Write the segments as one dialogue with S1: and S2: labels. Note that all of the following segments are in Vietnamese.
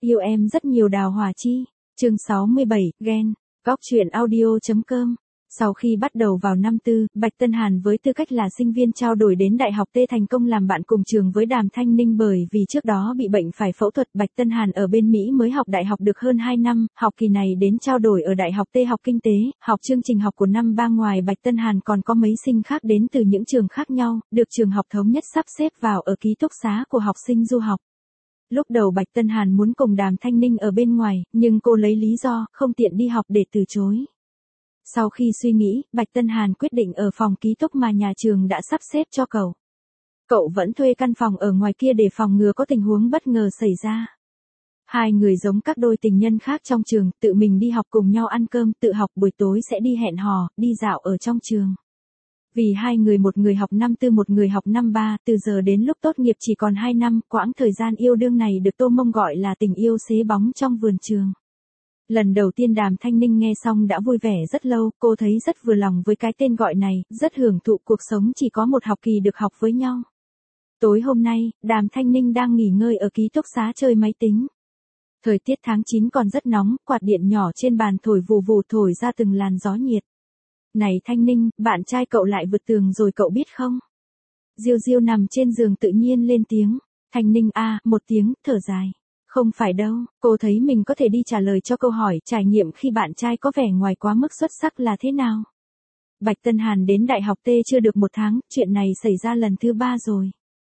S1: Yêu em rất nhiều Đào Hỏa Chi. Chương 67, ghen. Góc truyện audio.com. Sau khi bắt đầu vào năm tư, Bạch Tân Hàn với tư cách là sinh viên trao đổi đến Đại học T thành công làm bạn cùng trường với Đàm Thanh Ninh bởi vì trước đó bị bệnh phải phẫu thuật. Bạch Tân Hàn ở bên Mỹ mới học đại học được hơn 2 năm, học kỳ này đến trao đổi ở Đại học T học kinh tế, học chương trình học của năm ba. Ngoài Bạch Tân Hàn còn có mấy sinh khác đến từ những trường khác nhau, được trường học thống nhất sắp xếp vào ở ký túc xá của học sinh du học. Lúc đầu Bạch Tân Hàn muốn cùng Đàm Thanh Ninh ở bên ngoài, nhưng cô lấy lý do không tiện đi học để từ chối. Sau khi suy nghĩ, Bạch Tân Hàn quyết định ở phòng ký túc mà nhà trường đã sắp xếp cho cậu. Cậu vẫn thuê căn phòng ở ngoài kia để phòng ngừa có tình huống bất ngờ xảy ra. Hai người giống các đôi tình nhân khác trong trường, tự mình đi học cùng nhau ăn cơm, tự học buổi tối sẽ đi hẹn hò, đi dạo ở trong trường. Vì hai người, một người học năm tư một người học năm ba, từ giờ đến lúc tốt nghiệp chỉ còn 2 năm, quãng thời gian yêu đương này được Tô Mông gọi là tình yêu xế bóng trong vườn trường. Lần đầu tiên Đàm Thanh Ninh nghe xong đã vui vẻ rất lâu, cô thấy rất vừa lòng với cái tên gọi này, rất hưởng thụ cuộc sống chỉ có một học kỳ được học với nhau. Tối hôm nay, Đàm Thanh Ninh đang nghỉ ngơi ở ký túc xá chơi máy tính. Thời tiết tháng 9 còn rất nóng, quạt điện nhỏ trên bàn thổi vù vù thổi ra từng làn gió nhiệt. Này Thanh Ninh, bạn trai cậu lại vượt tường rồi cậu biết không? Diêu Diêu nằm trên giường tự nhiên lên tiếng. Thanh Ninh một tiếng, thở dài. Không phải đâu, cô thấy mình có thể đi trả lời cho câu hỏi trải nghiệm khi bạn trai có vẻ ngoài quá mức xuất sắc là thế nào. Bạch Tân Hàn đến Đại học T chưa được 1 tháng, chuyện này xảy ra lần thứ 3 rồi.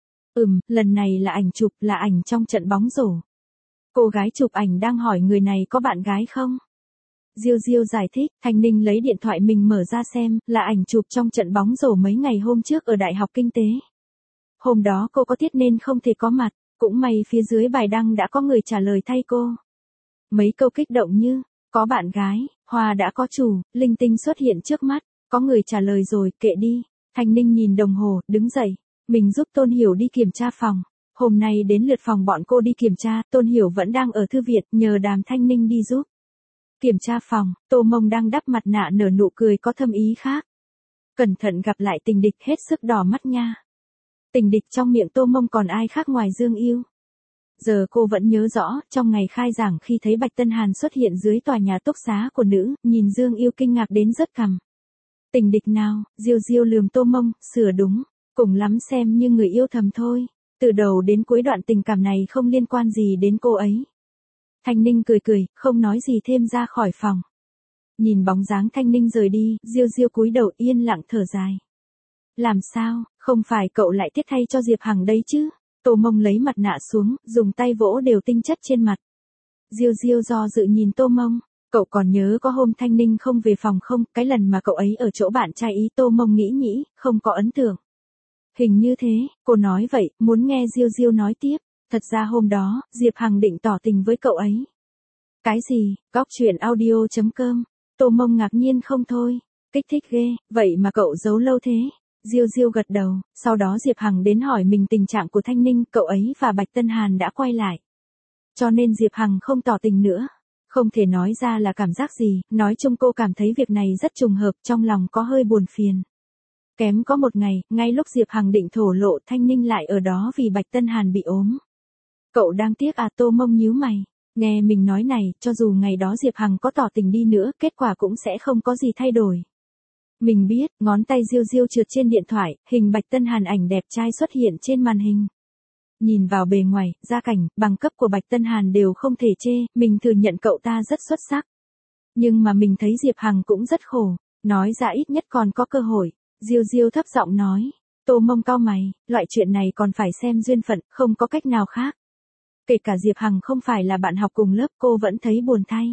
S1: Lần này là ảnh chụp, là ảnh trong trận bóng rổ. Cô gái chụp ảnh đang hỏi người này có bạn gái không? Diêu Diêu giải thích, Thanh Ninh lấy điện thoại mình mở ra xem, là ảnh chụp trong trận bóng rổ mấy ngày hôm trước ở Đại học Kinh tế. Hôm đó cô có tiết nên không thể có mặt, cũng may phía dưới bài đăng đã có người trả lời thay cô. Mấy câu kích động như, có bạn gái, hoa đã có chủ, linh tinh xuất hiện trước mắt, có người trả lời rồi, kệ đi. Thanh Ninh nhìn đồng hồ, đứng dậy, mình giúp Tôn Hiểu đi kiểm tra phòng. Hôm nay đến lượt phòng bọn cô đi kiểm tra, Tôn Hiểu vẫn đang ở thư viện, nhờ Đàm Thanh Ninh đi giúp. Kiểm tra phòng, Tô Mông đang đắp mặt nạ nở nụ cười có thâm ý khác. Cẩn thận gặp lại tình địch, hết sức đỏ mắt nha. Tình địch trong miệng Tô Mông còn ai khác ngoài Dương Yêu. Giờ cô vẫn nhớ rõ, trong ngày khai giảng khi thấy Bạch Tân Hàn xuất hiện dưới tòa nhà túc xá của nữ, nhìn Dương Yêu kinh ngạc đến rớt cằm. Tình địch nào? Diêu Diêu lườm Tô Mông, sửa đúng, cùng lắm xem như người yêu thầm thôi. Từ đầu đến cuối đoạn tình cảm này không liên quan gì đến cô ấy. Thanh Ninh cười cười, không nói gì thêm ra khỏi phòng. Nhìn bóng dáng Thanh Ninh rời đi, Diêu Diêu cúi đầu yên lặng thở dài. Làm sao, không phải cậu lại tiếc thay cho Diệp Hằng đây chứ? Tô Mông lấy mặt nạ xuống, dùng tay vỗ đều tinh chất trên mặt. Diêu Diêu do dự nhìn Tô Mông, cậu còn nhớ có hôm Thanh Ninh không về phòng không, cái lần mà cậu ấy ở chỗ bạn trai ý. Tô Mông nghĩ, không có ấn tượng. Hình như thế, cô nói vậy, muốn nghe Diêu Diêu nói tiếp. Thật ra hôm đó, Diệp Hằng định tỏ tình với cậu ấy. Cái gì? Góc truyện audio.com. Tô Mông ngạc nhiên không thôi. Kích thích ghê, vậy mà cậu giấu lâu thế. Diêu Diêu gật đầu, sau đó Diệp Hằng đến hỏi mình tình trạng của Thanh Ninh, cậu ấy và Bạch Tân Hàn đã quay lại. Cho nên Diệp Hằng không tỏ tình nữa. Không thể nói ra là cảm giác gì, nói chung cô cảm thấy việc này rất trùng hợp, trong lòng có hơi buồn phiền. Kém có một ngày, ngay lúc Diệp Hằng định thổ lộ, Thanh Ninh lại ở đó vì Bạch Tân Hàn bị ốm. Cậu đang tiếc Tô Mông nhíu mày. Nghe mình nói này, cho dù ngày đó Diệp Hằng có tỏ tình đi nữa, kết quả cũng sẽ không có gì thay đổi. Mình biết, ngón tay Diêu Diêu trượt trên điện thoại, hình Bạch Tân Hàn ảnh đẹp trai xuất hiện trên màn hình. Nhìn vào bề ngoài, gia cảnh, bằng cấp của Bạch Tân Hàn đều không thể chê, mình thừa nhận cậu ta rất xuất sắc. Nhưng mà mình thấy Diệp Hằng cũng rất khổ, nói ra ít nhất còn có cơ hội. Diêu Diêu thấp giọng nói. Tô Mông cau mày, loại chuyện này còn phải xem duyên phận, không có cách nào khác. Kể cả Diệp Hằng không phải là bạn học cùng lớp, cô vẫn thấy buồn thay.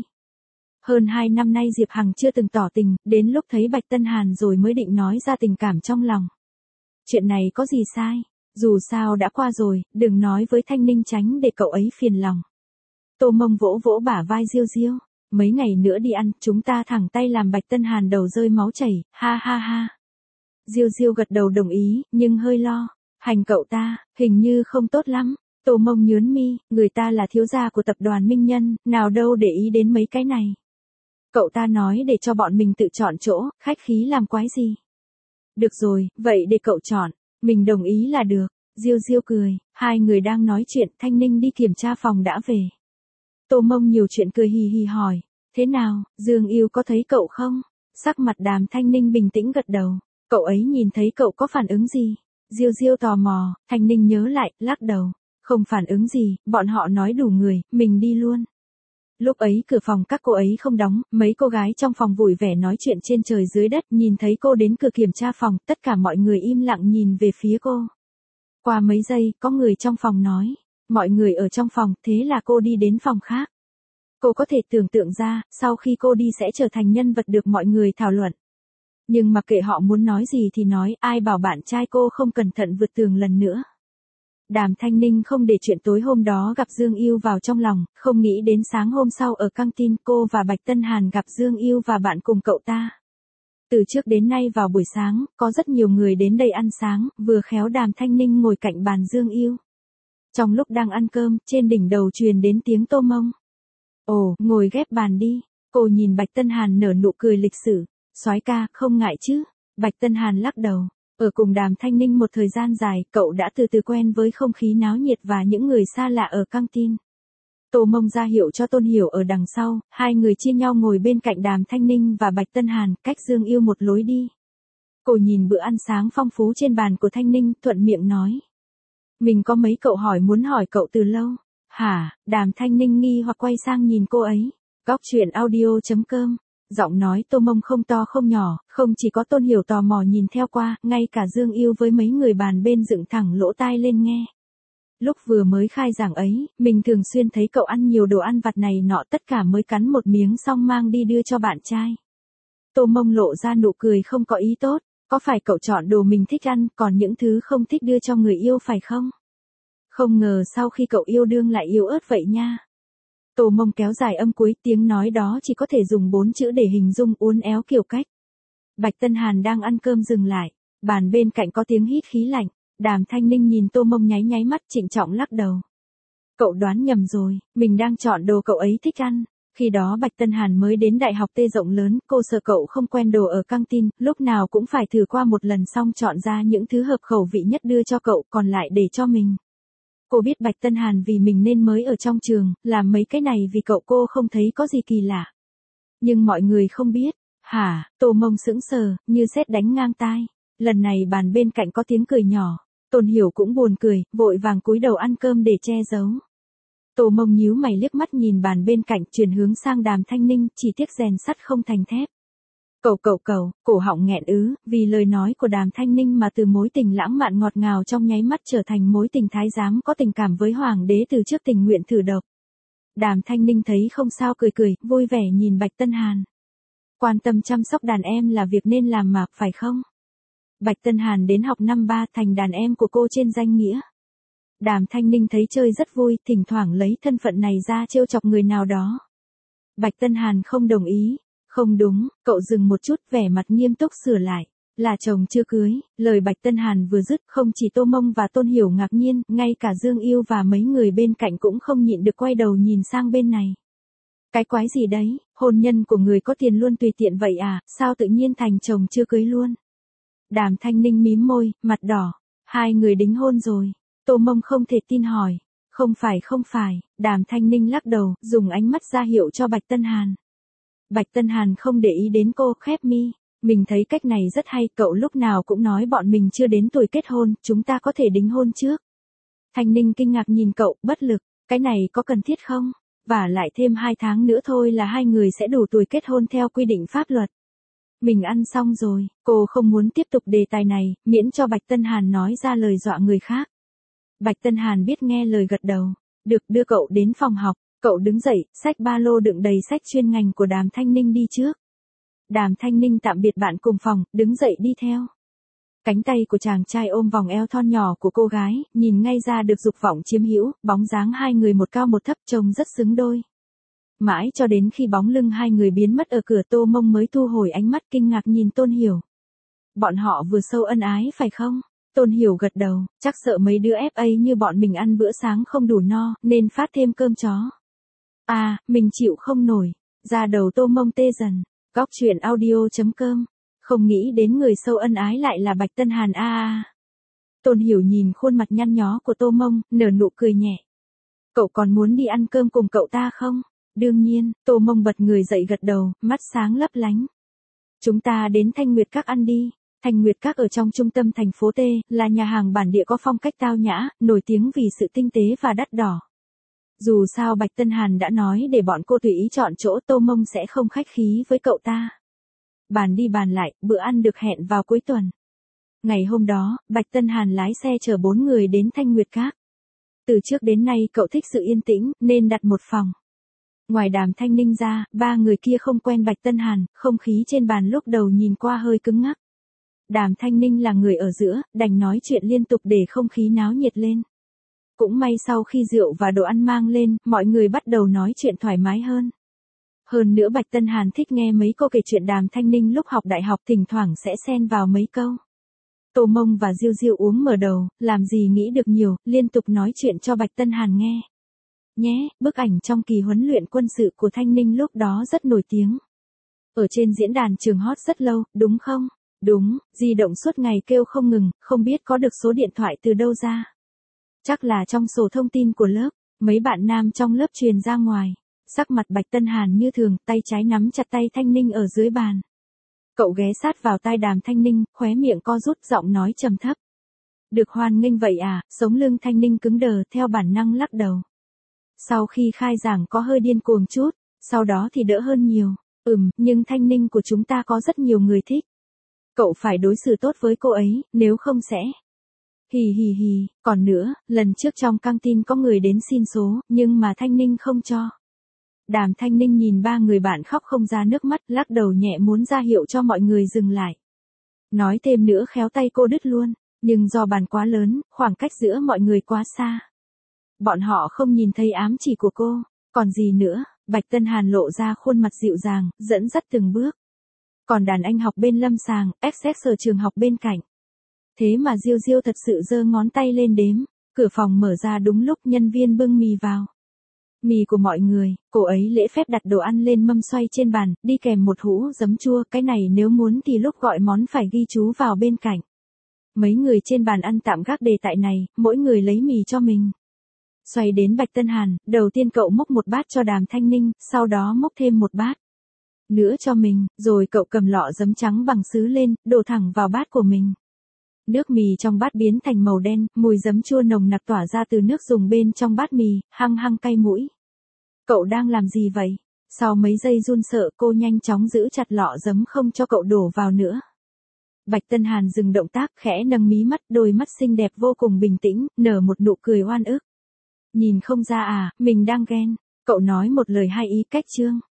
S1: Hơn 2 năm nay Diệp Hằng chưa từng tỏ tình, đến lúc thấy Bạch Tân Hàn rồi mới định nói ra tình cảm trong lòng. Chuyện này có gì sai, dù sao đã qua rồi, đừng nói với Thanh Ninh tránh để cậu ấy phiền lòng. Tô Mông vỗ vỗ bả vai Diêu Diêu, mấy ngày nữa đi ăn, chúng ta thẳng tay làm Bạch Tân Hàn đầu rơi máu chảy, ha ha ha. Diêu Diêu gật đầu đồng ý, nhưng hơi lo, hành cậu ta, hình như không tốt lắm. Tô Mông nhướng mi, người ta là thiếu gia của tập đoàn Minh Nhân, nào đâu để ý đến mấy cái này. Cậu ta nói để cho bọn mình tự chọn chỗ, khách khí làm quái gì. Được rồi, vậy để cậu chọn, mình đồng ý là được. Diêu Diêu cười, hai người đang nói chuyện, Thanh Ninh đi kiểm tra phòng đã về. Tô Mông nhiều chuyện cười hì hì hỏi, thế nào, Dương Yêu có thấy cậu không? Sắc mặt Đàm Thanh Ninh bình tĩnh gật đầu, cậu ấy nhìn thấy cậu có phản ứng gì? Diêu Diêu tò mò, Thanh Ninh nhớ lại, lắc đầu, không phản ứng gì, bọn họ nói đủ người, mình đi luôn. Lúc ấy cửa phòng các cô ấy không đóng, mấy cô gái trong phòng vui vẻ nói chuyện trên trời dưới đất, nhìn thấy cô đến cửa kiểm tra phòng, tất cả mọi người im lặng nhìn về phía cô. Qua mấy giây, có người trong phòng nói, mọi người ở trong phòng, thế là cô đi đến phòng khác. Cô có thể tưởng tượng ra, sau khi cô đi sẽ trở thành nhân vật được mọi người thảo luận. Nhưng mặc kệ họ muốn nói gì thì nói, ai bảo bạn trai cô không cẩn thận vượt tường lần nữa. Đàm Thanh Ninh không để chuyện tối hôm đó gặp Dương Yêu vào trong lòng, không nghĩ đến sáng hôm sau ở căng tin cô và Bạch Tân Hàn gặp Dương Yêu và bạn cùng cậu ta. Từ trước đến nay vào buổi sáng, có rất nhiều người đến đây ăn sáng, vừa khéo Đàm Thanh Ninh ngồi cạnh bàn Dương Yêu. Trong lúc đang ăn cơm, trên đỉnh đầu truyền đến tiếng Tô Mông. Ồ, ngồi ghép bàn đi. Cô nhìn Bạch Tân Hàn nở nụ cười lịch sử. Soái ca, không ngại chứ? Bạch Tân Hàn lắc đầu. Ở cùng Đàm Thanh Ninh một thời gian dài, cậu đã từ từ quen với không khí náo nhiệt và những người xa lạ ở căng tin. Tô Mông ra hiệu cho Tôn Hiểu ở đằng sau, hai người chia nhau ngồi bên cạnh Đàm Thanh Ninh và Bạch Tân Hàn, cách Dương Yêu một lối đi. Cô nhìn bữa ăn sáng phong phú trên bàn của Thanh Ninh, thuận miệng nói. Mình có mấy cậu hỏi muốn hỏi cậu từ lâu. Hả? Đàm Thanh Ninh nghi hoặc quay sang nhìn cô ấy. Góc chuyện audio.com. Giọng nói Tô Mông không to không nhỏ, không chỉ có Tôn Hiểu tò mò nhìn theo qua, ngay cả Dương Yêu với mấy người bàn bên dựng thẳng lỗ tai lên nghe. Lúc vừa mới khai giảng ấy, mình thường xuyên thấy cậu ăn nhiều đồ ăn vặt này nọ, tất cả mới cắn một miếng xong mang đi đưa cho bạn trai. Tô Mông lộ ra nụ cười không có ý tốt, có phải cậu chọn đồ mình thích ăn, còn những thứ không thích đưa cho người yêu phải không? Không ngờ sau khi cậu yêu đương lại yếu ớt vậy nha. Tô Mông kéo dài âm cuối, tiếng nói đó chỉ có thể dùng 4 chữ để hình dung, uốn éo kiểu cách. Bạch Tân Hàn đang ăn cơm dừng lại, bàn bên cạnh có tiếng hít khí lạnh. Đàm Thanh Ninh nhìn Tô Mông nháy nháy mắt, trịnh trọng lắc đầu. Cậu đoán nhầm rồi, mình đang chọn đồ cậu ấy thích ăn. Khi đó Bạch Tân Hàn mới đến đại học T rộng lớn, cô sợ cậu không quen đồ ở căng tin, lúc nào cũng phải thử qua một lần xong chọn ra những thứ hợp khẩu vị nhất đưa cho cậu, còn lại để cho mình. Cô biết Bạch Tân Hàn vì mình nên mới ở trong trường, làm mấy cái này vì cậu, cô không thấy có gì kỳ lạ. Nhưng mọi người không biết. Hả? Tô Mông sững sờ, như sét đánh ngang tai. Lần này bàn bên cạnh có tiếng cười nhỏ. Tôn Hiểu cũng buồn cười, vội vàng cúi đầu ăn cơm để che giấu. Tô Mông nhíu mày liếc mắt nhìn bàn bên cạnh, chuyển hướng sang Đàm Thanh Ninh, chỉ tiếc rèn sắt không thành thép. Cậu, cổ họng nghẹn ứ, vì lời nói của Đàm Thanh Ninh mà từ mối tình lãng mạn ngọt ngào trong nháy mắt trở thành mối tình thái giám có tình cảm với hoàng đế từ trước tình nguyện thử độc. Đàm Thanh Ninh thấy không sao cười cười, vui vẻ nhìn Bạch Tân Hàn. Quan tâm chăm sóc đàn em là việc nên làm mà, phải không? Bạch Tân Hàn đến học năm 3 thành đàn em của cô trên danh nghĩa. Đàm Thanh Ninh thấy chơi rất vui, thỉnh thoảng lấy thân phận này ra trêu chọc người nào đó. Bạch Tân Hàn không đồng ý. Không đúng, cậu dừng một chút, vẻ mặt nghiêm túc sửa lại. Là chồng chưa cưới, lời Bạch Tân Hàn vừa dứt, không chỉ Tô Mông và Tôn Hiểu ngạc nhiên, ngay cả Dương Yêu và mấy người bên cạnh cũng không nhịn được quay đầu nhìn sang bên này. Cái quái gì đấy, hôn nhân của người có tiền luôn tùy tiện vậy à, sao tự nhiên thành chồng chưa cưới luôn? Đàm Thanh Ninh mím môi, mặt đỏ. Hai người đính hôn rồi. Tô Mông không thể tin hỏi. Không phải, Đàm Thanh Ninh lắc đầu, dùng ánh mắt ra hiệu cho Bạch Tân Hàn. Bạch Tân Hàn không để ý đến cô, khép mi. Mình thấy cách này rất hay, cậu lúc nào cũng nói bọn mình chưa đến tuổi kết hôn, chúng ta có thể đính hôn trước. Thanh Ninh kinh ngạc nhìn cậu, bất lực, cái này có cần thiết không? Và lại thêm 2 tháng nữa thôi là hai người sẽ đủ tuổi kết hôn theo quy định pháp luật. Mình ăn xong rồi, cô không muốn tiếp tục đề tài này, miễn cho Bạch Tân Hàn nói ra lời dọa người khác. Bạch Tân Hàn biết nghe lời gật đầu. Được, đưa cậu đến phòng học. Cậu đứng dậy, xách ba lô đựng đầy sách chuyên ngành của Đàm Thanh Ninh đi trước. Đàm Thanh Ninh tạm biệt bạn cùng phòng, đứng dậy đi theo. Cánh tay của chàng trai ôm vòng eo thon nhỏ của cô gái, nhìn ngay ra được dục vọng chiếm hữu, bóng dáng hai người một cao một thấp trông rất xứng đôi. Mãi cho đến khi bóng lưng hai người biến mất ở cửa, Tô Mông mới thu hồi ánh mắt kinh ngạc nhìn Tôn Hiểu. Bọn họ vừa sâu ân ái phải không? Tôn Hiểu gật đầu, chắc sợ mấy đứa FA như bọn mình ăn bữa sáng không đủ no, nên phát thêm cơm chó. À, mình chịu không nổi. Da đầu Tô Mông tê dần. Góc chuyện audio.com. Không nghĩ đến người sâu ân ái lại là Bạch Tân Hàn a. Tôn Hiểu nhìn khuôn mặt nhăn nhó của Tô Mông, nở nụ cười nhẹ. Cậu còn muốn đi ăn cơm cùng cậu ta không? Đương nhiên, Tô Mông bật người dậy gật đầu, mắt sáng lấp lánh. Chúng ta đến Thanh Nguyệt Các ăn đi. Thanh Nguyệt Các ở trong trung tâm thành phố T, là nhà hàng bản địa có phong cách tao nhã, nổi tiếng vì sự tinh tế và đắt đỏ. Dù sao Bạch Tân Hàn đã nói để bọn cô tùy ý chọn chỗ, Tô Mông sẽ không khách khí với cậu ta. Bàn đi bàn lại, bữa ăn được hẹn vào cuối tuần. Ngày hôm đó, Bạch Tân Hàn lái xe chở 4 người đến Thanh Nguyệt Các. Từ trước đến nay cậu thích sự yên tĩnh, nên đặt một phòng. Ngoài Đàm Thanh Ninh ra, 3 người kia không quen Bạch Tân Hàn, không khí trên bàn lúc đầu nhìn qua hơi cứng ngắc. Đàm Thanh Ninh là người ở giữa, đành nói chuyện liên tục để không khí náo nhiệt lên. Cũng may sau khi rượu và đồ ăn mang lên, mọi người bắt đầu nói chuyện thoải mái hơn. Hơn nữa Bạch Tân Hàn thích nghe mấy cô kể chuyện Đàm Thanh Ninh lúc học đại học, thỉnh thoảng sẽ xen vào mấy câu. Tô Mông và Diêu Diêu uống mở đầu, làm gì nghĩ được nhiều, liên tục nói chuyện cho Bạch Tân Hàn nghe. Nhé, bức ảnh trong kỳ huấn luyện quân sự của Thanh Ninh lúc đó rất nổi tiếng. Ở trên diễn đàn trường hot rất lâu, đúng không? Đúng, di động suốt ngày kêu không ngừng, không biết có được số điện thoại từ đâu ra. Chắc là trong sổ thông tin của lớp, mấy bạn nam trong lớp truyền ra ngoài. Sắc mặt Bạch Tân Hàn như thường, tay trái nắm chặt tay Thanh Ninh ở dưới bàn. Cậu ghé sát vào tai Đàm Thanh Ninh, khóe miệng co rút, giọng nói trầm thấp. Được hoan nghênh vậy à? Sống lưng Thanh Ninh cứng đờ, theo bản năng lắc đầu. Sau khi khai giảng có hơi điên cuồng chút, sau đó thì đỡ hơn nhiều. Nhưng Thanh Ninh của chúng ta có rất nhiều người thích. Cậu phải đối xử tốt với cô ấy, nếu không sẽ... Hì hì hì, còn nữa, lần trước trong căng tin có người đến xin số, nhưng mà Thanh Ninh không cho. Đàm Thanh Ninh nhìn 3 người bạn khóc không ra nước mắt, lắc đầu nhẹ muốn ra hiệu cho mọi người dừng lại. Nói thêm nữa khéo tay cô đứt luôn, nhưng do bàn quá lớn, khoảng cách giữa mọi người quá xa. Bọn họ không nhìn thấy ám chỉ của cô, còn gì nữa, Bạch Tân Hàn lộ ra khuôn mặt dịu dàng, dẫn dắt từng bước. Còn đàn anh học bên lâm sàng, XX ở trường học bên cạnh. Thế mà Diêu Diêu thật sự giơ ngón tay lên đếm, cửa phòng mở ra đúng lúc nhân viên bưng mì vào. Mì của mọi người, cô ấy lễ phép đặt đồ ăn lên mâm xoay trên bàn, đi kèm một hũ giấm chua, cái này nếu muốn thì lúc gọi món phải ghi chú vào bên cạnh. Mấy người trên bàn ăn tạm gác đề tài này, mỗi người lấy mì cho mình. Xoay đến Bạch Tân Hàn, đầu tiên cậu múc một bát cho Đàm Thanh Ninh, sau đó múc thêm một bát nữa cho mình, rồi cậu cầm lọ giấm trắng bằng sứ lên, đổ thẳng vào bát của mình. Nước mì trong bát biến thành màu đen, mùi giấm chua nồng nặc tỏa ra từ nước dùng bên trong bát mì, hăng hăng cay mũi. Cậu đang làm gì vậy? Sau mấy giây run sợ, cô nhanh chóng giữ chặt lọ giấm không cho cậu đổ vào nữa. Bạch Tân Hàn dừng động tác, khẽ nâng mí mắt, đôi mắt xinh đẹp vô cùng bình tĩnh, nở một nụ cười oan ức. Nhìn không ra à, mình đang ghen. Cậu nói một lời hay ý, cách chương.